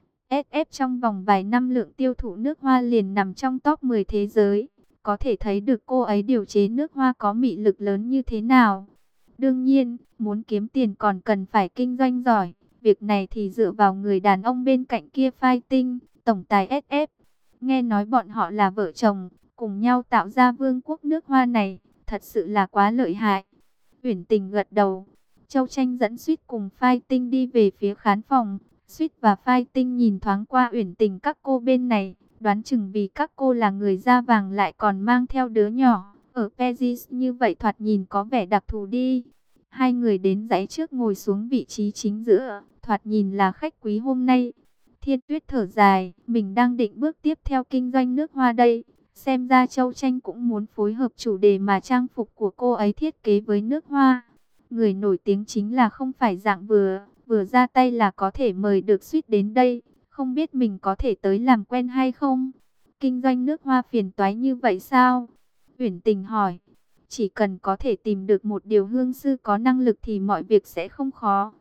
SF trong vòng vài năm lượng tiêu thụ nước hoa liền nằm trong top 10 thế giới. Có thể thấy được cô ấy điều chế nước hoa có mị lực lớn như thế nào. Đương nhiên, muốn kiếm tiền còn cần phải kinh doanh giỏi. Việc này thì dựa vào người đàn ông bên cạnh kia fighting, tổng tài SF. Nghe nói bọn họ là vợ chồng, cùng nhau tạo ra vương quốc nước hoa này, thật sự là quá lợi hại. Uyển Tình gật đầu. Châu Tranh dẫn Sweet cùng fighting đi về phía khán phòng. Sweet và fighting nhìn thoáng qua Uyển Tình các cô bên này, đoán chừng vì các cô là người da vàng lại còn mang theo đứa nhỏ. Ở Paris như vậy thoạt nhìn có vẻ đặc thù đi. Hai người đến dãy trước ngồi xuống vị trí chính giữa, thoạt nhìn là khách quý hôm nay. Thiên Tuyết thở dài, mình đang định bước tiếp theo kinh doanh nước hoa đây. Xem ra Châu Tranh cũng muốn phối hợp chủ đề mà trang phục của cô ấy thiết kế với nước hoa. Người nổi tiếng chính là không phải dạng vừa ra tay là có thể mời được suýt đến đây. Không biết mình có thể tới làm quen hay không? Kinh doanh nước hoa phiền toái như vậy sao? Uyển Tình hỏi. Chỉ cần có thể tìm được một điều hương sư có năng lực thì mọi việc sẽ không khó.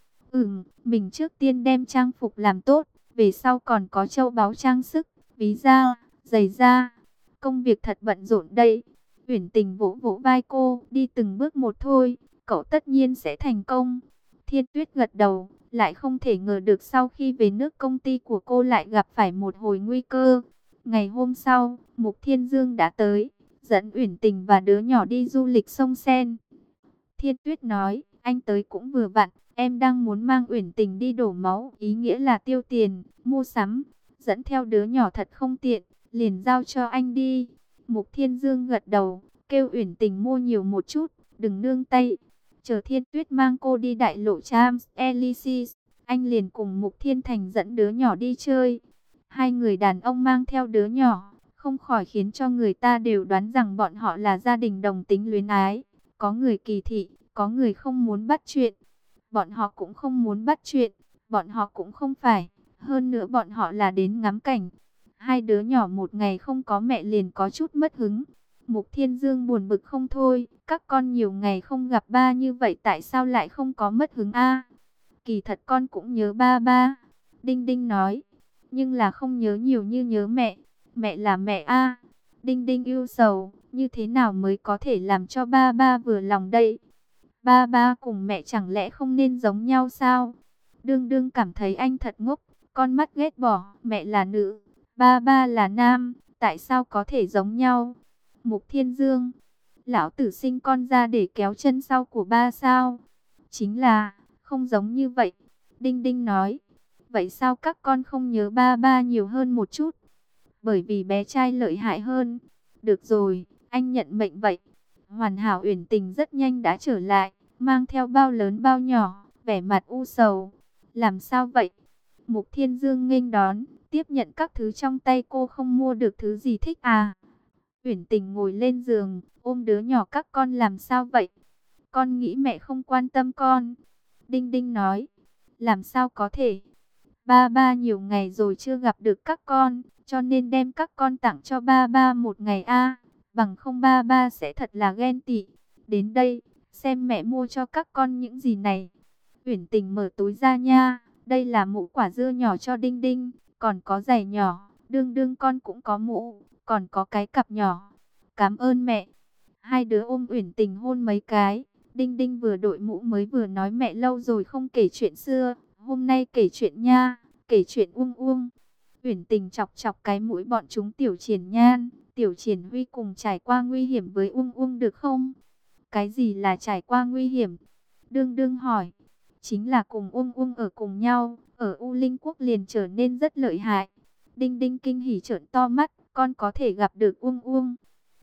Mình trước tiên đem trang phục làm tốt, về sau còn có châu báu trang sức, ví da, giày da. Công việc thật bận rộn đây. Uyển Tình vỗ vỗ vai cô, đi từng bước một thôi, cậu tất nhiên sẽ thành công. Thiên Tuyết gật đầu, lại không thể ngờ được sau khi về nước công ty của cô lại gặp phải một hồi nguy cơ. Ngày hôm sau, Mục Thiên Dương đã tới, dẫn Uyển Tình và đứa nhỏ đi du lịch sông Sen. Thiên Tuyết nói, anh tới cũng vừa vặn, em đang muốn mang Uyển Tình đi đổ máu, ý nghĩa là tiêu tiền, mua sắm, dẫn theo đứa nhỏ thật không tiện, liền giao cho anh đi. Mục Thiên Dương gật đầu, kêu Uyển Tình mua nhiều một chút, đừng nương tay. Chờ Thiên Tuyết mang cô đi đại lộ Champs-Élysées, anh liền cùng Mục Thiên Thành dẫn đứa nhỏ đi chơi. Hai người đàn ông mang theo đứa nhỏ, không khỏi khiến cho người ta đều đoán rằng bọn họ là gia đình đồng tính luyến ái. Có người kỳ thị, có người không muốn bắt chuyện. Bọn họ cũng không muốn bắt chuyện, bọn họ cũng không phải. Hơn nữa bọn họ là đến ngắm cảnh. Hai đứa nhỏ một ngày không có mẹ liền có chút mất hứng. Mục Thiên Dương buồn bực không thôi. Các con nhiều ngày không gặp ba như vậy tại sao lại không có mất hứng a? Kỳ thật con cũng nhớ ba ba. Đinh Đinh nói. Nhưng là không nhớ nhiều như nhớ mẹ. Mẹ là mẹ a. Đinh Đinh ưu sầu. Như thế nào mới có thể làm cho ba ba vừa lòng đây? Ba ba cùng mẹ chẳng lẽ không nên giống nhau sao? Đương Đương cảm thấy anh thật ngốc. Con mắt ghét bỏ. Mẹ là nữ, ba ba là nam. Tại sao có thể giống nhau? Mục Thiên Dương. Lão tử sinh con ra để kéo chân sau của ba sao? Chính là không giống như vậy. Đinh Đinh nói. Vậy sao các con không nhớ ba ba nhiều hơn một chút? Bởi vì bé trai lợi hại hơn. Được rồi, anh nhận mệnh vậy. Hoàn Hảo Uyển Tình rất nhanh đã trở lại, mang theo bao lớn bao nhỏ, vẻ mặt u sầu. Làm sao vậy? Mục Thiên Dương nghênh đón, tiếp nhận các thứ trong tay cô, không mua được thứ gì thích à? Uyển Tình ngồi lên giường, ôm đứa nhỏ. Các con làm sao vậy? Con nghĩ mẹ không quan tâm con. Đinh Đinh nói. Làm sao có thể? Ba ba nhiều ngày rồi chưa gặp được các con, cho nên đem các con tặng cho ba ba một ngày a. Bằng không ba ba sẽ thật là ghen tị. Đến đây, xem mẹ mua cho các con những gì này. Uyển Tình mở túi ra nha. Đây là mũ quả dưa nhỏ cho Đinh Đinh, còn có giày nhỏ. Đương Đương con cũng có mũ, còn có cái cặp nhỏ. Cảm ơn mẹ. Hai đứa ôm Uyển Tình hôn mấy cái. Đinh Đinh vừa đội mũ mới vừa nói mẹ lâu rồi không kể chuyện xưa, hôm nay kể chuyện nha, kể chuyện Uông Uông. Uyển Tình chọc chọc cái mũi bọn chúng. Tiểu Triển Nhan, Tiểu Triển Huy cùng trải qua nguy hiểm với Uông Uông được không? Cái gì là trải qua nguy hiểm? Đương Đương hỏi. Chính là cùng Uông Uông ở cùng nhau, ở U Linh Quốc liền trở nên rất lợi hại. Đinh Đinh kinh hỉ trợn to mắt, con có thể gặp được Uông Uông.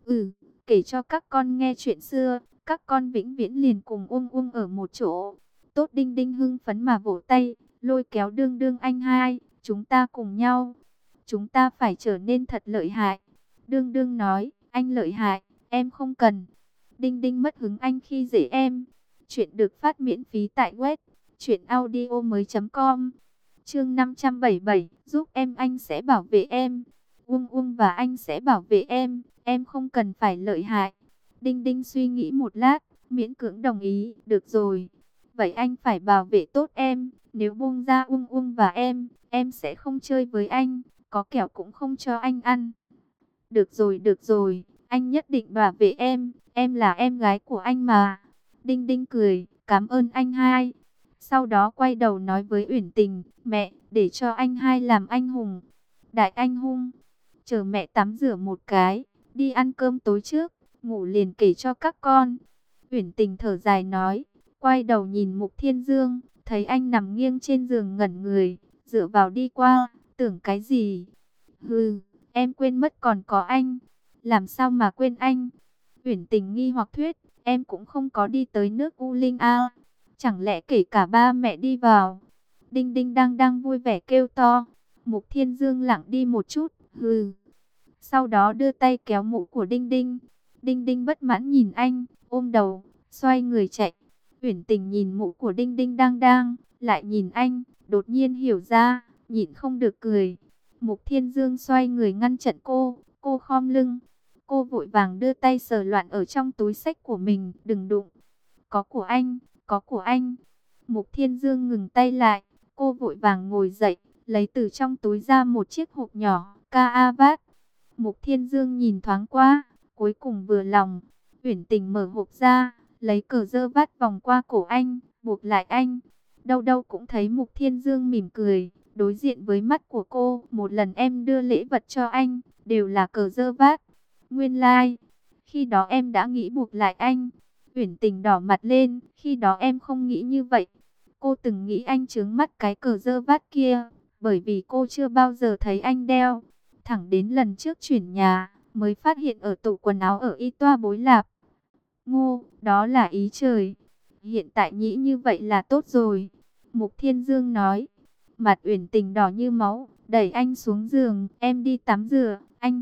Kể cho các con nghe chuyện xưa, các con vĩnh viễn liền cùng Uông Uông ở một chỗ. Tốt. Đinh Đinh hưng phấn mà vỗ tay, lôi kéo Đương Đương. Anh hai, chúng ta cùng nhau. Chúng ta phải trở nên thật lợi hại. Đương Đương nói, anh lợi hại, em không cần. Đinh Đinh mất hứng, anh khi dễ em. Chuyện được phát miễn phí tại web truyệnaudiomoi.com. Chương 577, giúp em anh sẽ bảo vệ em. Uông Uông và anh sẽ bảo vệ em không cần phải lợi hại. Đinh Đinh suy nghĩ một lát, miễn cưỡng đồng ý, được rồi. Vậy anh phải bảo vệ tốt em, nếu buông ra Uông Uông và em sẽ không chơi với anh, có kẹo cũng không cho anh ăn. Được rồi, anh nhất định bảo vệ em là em gái của anh mà. Đinh Đinh cười, cảm ơn anh hai. Sau đó quay đầu nói với Uyển Tình, mẹ, để cho anh hai làm anh hùng. Đại anh hùng, chờ mẹ tắm rửa một cái, đi ăn cơm tối trước, ngủ liền kể cho các con. Uyển Tình thở dài nói, quay đầu nhìn Mục Thiên Dương, thấy anh nằm nghiêng trên giường ngẩn người, dựa vào đi qua, tưởng cái gì? Hừ, em quên mất còn có anh. Làm sao mà quên anh? Uyển Tình nghi hoặc thuyết, em cũng không có đi tới nước U Linh A. Chẳng lẽ kể cả ba mẹ đi vào? Đinh Đinh đang vui vẻ kêu to. Mục Thiên Dương lặng đi một chút, hừ. Sau đó đưa tay kéo mũ của Đinh Đinh. Đinh Đinh bất mãn nhìn anh, ôm đầu, xoay người chạy. Uyển Tình nhìn mũ của Đinh Đinh Đang Đang, lại nhìn anh, đột nhiên hiểu ra, nhịn không được cười. Mục Thiên Dương xoay người ngăn chặn cô khom lưng. Cô vội vàng đưa tay sờ loạn ở trong túi xách của mình, đừng đụng. Có của anh, có của anh. Mục Thiên Dương ngừng tay lại, cô vội vàng ngồi dậy, lấy từ trong túi ra một chiếc hộp nhỏ, Kaavat. Mục Thiên Dương nhìn thoáng qua, cuối cùng vừa lòng. Uyển Tình mở hộp ra, lấy cờ dơ vát vòng qua cổ anh, buộc lại anh. Đâu đâu cũng thấy Mục Thiên Dương mỉm cười, đối diện với mắt của cô. Một lần em đưa lễ vật cho anh, đều là cờ dơ vát. Nguyên lai, khi đó em đã nghĩ buộc lại anh. Uyển Tình đỏ mặt lên, khi đó em không nghĩ như vậy. Cô từng nghĩ anh chướng mắt cái cờ dơ vát kia, bởi vì cô chưa bao giờ thấy anh đeo. Thẳng đến lần trước chuyển nhà, mới phát hiện ở tủ quần áo ở y toa bối lạp. Ngô, đó là ý trời. Hiện tại nghĩ như vậy là tốt rồi. Mục Thiên Dương nói. Mặt Uyển Tình đỏ như máu, đẩy anh xuống giường. Em đi tắm rửa,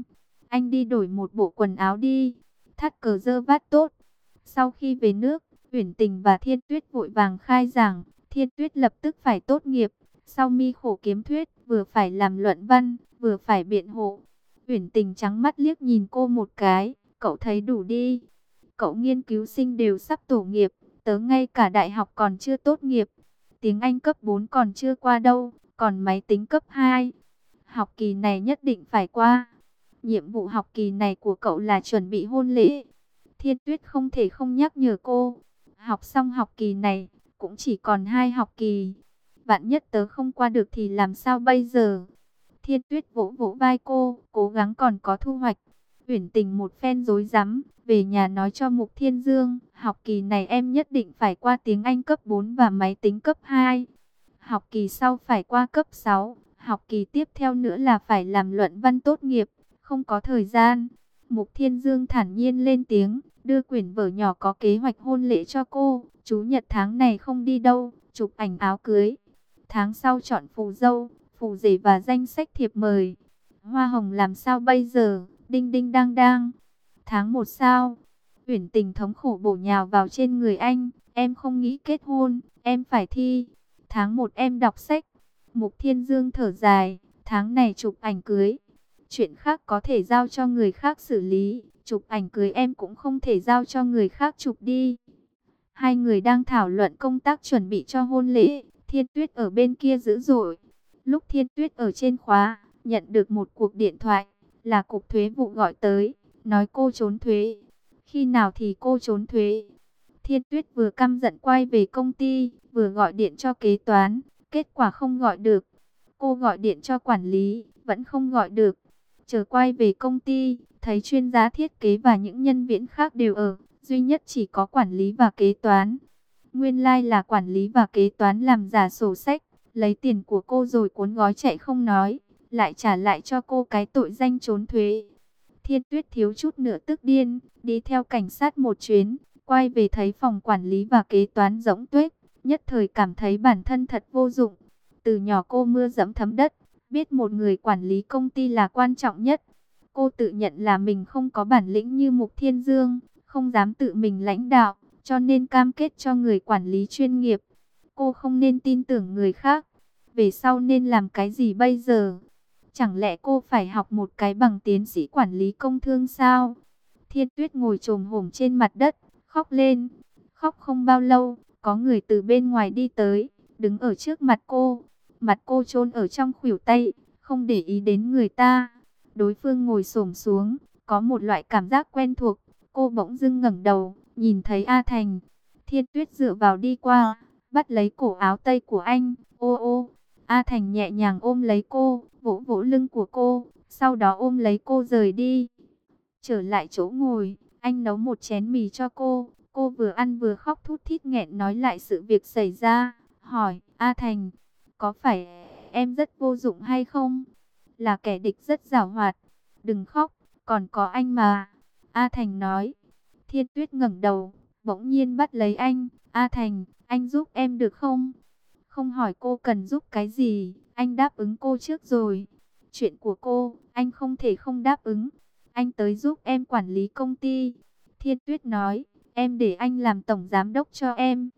anh đi đổi một bộ quần áo đi. Thắt cờ dơ vát tốt. Sau khi về nước, Uyển Tình và Thiên Tuyết vội vàng khai giảng. Thiên Tuyết lập tức phải tốt nghiệp. Sau mi khổ kiếm thuyết, vừa phải làm luận văn, vừa phải biện hộ. Uyển Tình trắng mắt liếc nhìn cô một cái. Cậu thấy đủ đi. Cậu nghiên cứu sinh đều sắp tổ nghiệp, tớ ngay cả đại học còn chưa tốt nghiệp. Tiếng Anh cấp 4 còn chưa qua đâu, còn máy tính cấp 2. Học kỳ này nhất định phải qua. Nhiệm vụ học kỳ này của cậu là chuẩn bị hôn lễ. Thiên Tuyết không thể không nhắc nhở cô. Học xong học kỳ này, cũng chỉ còn 2 học kỳ. Vạn nhất tớ không qua được thì làm sao bây giờ? Thiên Tuyết vỗ vỗ vai cô, cố gắng còn có thu hoạch. Uyển Tình một phen rối rắm, về nhà nói cho Mục Thiên Dương, học kỳ này em nhất định phải qua tiếng Anh cấp 4 và máy tính cấp 2. Học kỳ sau phải qua cấp 6, học kỳ tiếp theo nữa là phải làm luận văn tốt nghiệp, không có thời gian. Mục Thiên Dương thản nhiên lên tiếng, đưa quyển vở nhỏ có kế hoạch hôn lễ cho cô. Chủ nhật tháng này không đi đâu, chụp ảnh áo cưới. Tháng sau chọn phù dâu, phù rể và danh sách thiệp mời. Hoa hồng làm sao bây giờ? Đinh Đinh Đang Đang. Tháng 1 sao? Uyển Tình thống khổ bổ nhào vào trên người anh. Em không nghĩ kết hôn, em phải thi. Tháng 1 em đọc sách. Mục Thiên Dương thở dài. Tháng này chụp ảnh cưới. Chuyện khác có thể giao cho người khác xử lý. Chụp ảnh cưới em cũng không thể giao cho người khác chụp đi. Hai người đang thảo luận công tác chuẩn bị cho hôn lễ. Thiên Tuyết ở bên kia dữ dội. Lúc Thiên Tuyết ở trên khóa, nhận được một cuộc điện thoại. Là cục thuế vụ gọi tới, nói cô trốn thuế. Khi nào thì cô trốn thuế? Thiên Tuyết vừa căm giận quay về công ty, vừa gọi điện cho kế toán, kết quả không gọi được. Cô gọi điện cho quản lý, vẫn không gọi được. Chờ quay về công ty, thấy chuyên gia thiết kế và những nhân viên khác đều ở, duy nhất chỉ có quản lý và kế toán. Nguyên lai là quản lý và kế toán làm giả sổ sách, lấy tiền của cô rồi cuốn gói chạy không nói, lại trả lại cho cô cái tội danh trốn thuế. Thiên Tuyết thiếu chút nữa tức điên, đi theo cảnh sát một chuyến, quay về thấy phòng quản lý và kế toán rỗng tuếch, nhất thời cảm thấy bản thân thật vô dụng. Từ nhỏ cô mưa dẫm thấm đất, biết một người quản lý công ty là quan trọng nhất. Cô tự nhận là mình không có bản lĩnh như Mục Thiên Dương, không dám tự mình lãnh đạo, cho nên cam kết cho người quản lý chuyên nghiệp. Cô không nên tin tưởng người khác. Về sau nên làm cái gì bây giờ? Chẳng lẽ cô phải học một cái bằng tiến sĩ quản lý công thương sao? Thiên Tuyết ngồi chồm hổm trên mặt đất, khóc lên. Khóc không bao lâu, có người từ bên ngoài đi tới, đứng ở trước mặt cô. Mặt cô chôn ở trong khuỷu tay, không để ý đến người ta. Đối phương ngồi xổm xuống, có một loại cảm giác quen thuộc. Cô bỗng dưng ngẩng đầu, nhìn thấy A Thành. Thiên Tuyết dựa vào đi qua, bắt lấy cổ áo tây của anh. Ô ô, A Thành nhẹ nhàng ôm lấy cô, vỗ vỗ lưng của cô, sau đó ôm lấy cô rời đi. Trở lại chỗ ngồi, anh nấu một chén mì cho cô. Cô vừa ăn vừa khóc thút thít nghẹn nói lại sự việc xảy ra. Hỏi, A Thành, có phải em rất vô dụng hay không? Là kẻ địch rất giảo hoạt. Đừng khóc, còn có anh mà. A Thành nói. Thiên Tuyết ngẩng đầu, bỗng nhiên bắt lấy anh. A Thành, anh giúp em được không? Không hỏi cô cần giúp cái gì, anh đáp ứng cô trước rồi. Chuyện của cô, anh không thể không đáp ứng. Anh tới giúp em quản lý công ty. Thiên Tuyết nói, em để anh làm tổng giám đốc cho em.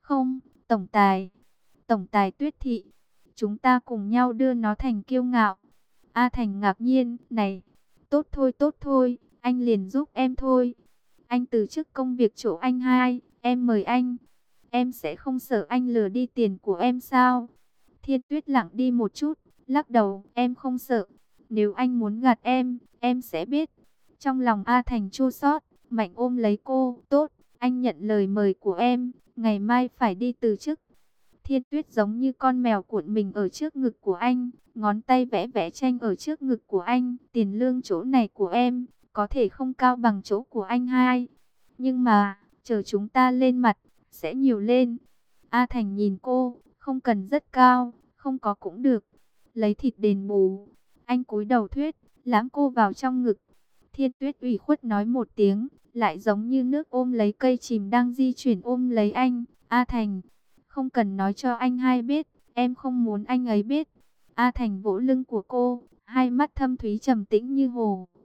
Không, tổng tài. Tổng tài Tuyết Thị. Chúng ta cùng nhau đưa nó thành kiêu ngạo. A Thành ngạc nhiên, này, tốt thôi, anh liền giúp em thôi. Anh từ chức công việc chỗ anh hai, em mời anh. Em sẽ không sợ anh lừa đi tiền của em sao? Thiên Tuyết lặng đi một chút, lắc đầu, em không sợ. Nếu anh muốn gạt em sẽ biết. Trong lòng A Thành chua xót, mạnh ôm lấy cô, tốt, anh nhận lời mời của em, ngày mai phải đi từ chức. Thiên Tuyết giống như con mèo cuộn mình ở trước ngực của anh, ngón tay vẽ vẽ tranh ở trước ngực của anh. Tiền lương chỗ này của em, có thể không cao bằng chỗ của anh hai. Nhưng mà, chờ chúng ta lên mặt, sẽ nhiều lên. A Thành nhìn cô, không cần rất cao, không có cũng được. Lấy thịt đền bù. Anh cúi đầu thuyết, lãm cô vào trong ngực. Thiên Tuyết ủy khuất nói một tiếng, lại giống như nước ôm lấy cây chìm đang di chuyển ôm lấy anh. A Thành, không cần nói cho anh hai biết, em không muốn anh ấy biết. A Thành vỗ lưng của cô, hai mắt thâm thúy trầm tĩnh như hồ.